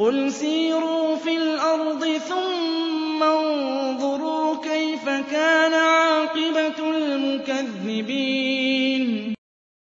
قُلْ سِيرُوا فِي الْأَرْضِ ثُمَّ انظُرُوا كَيْفَ كَانَ عَاقِبَةُ الْمُكَذِّبِينَ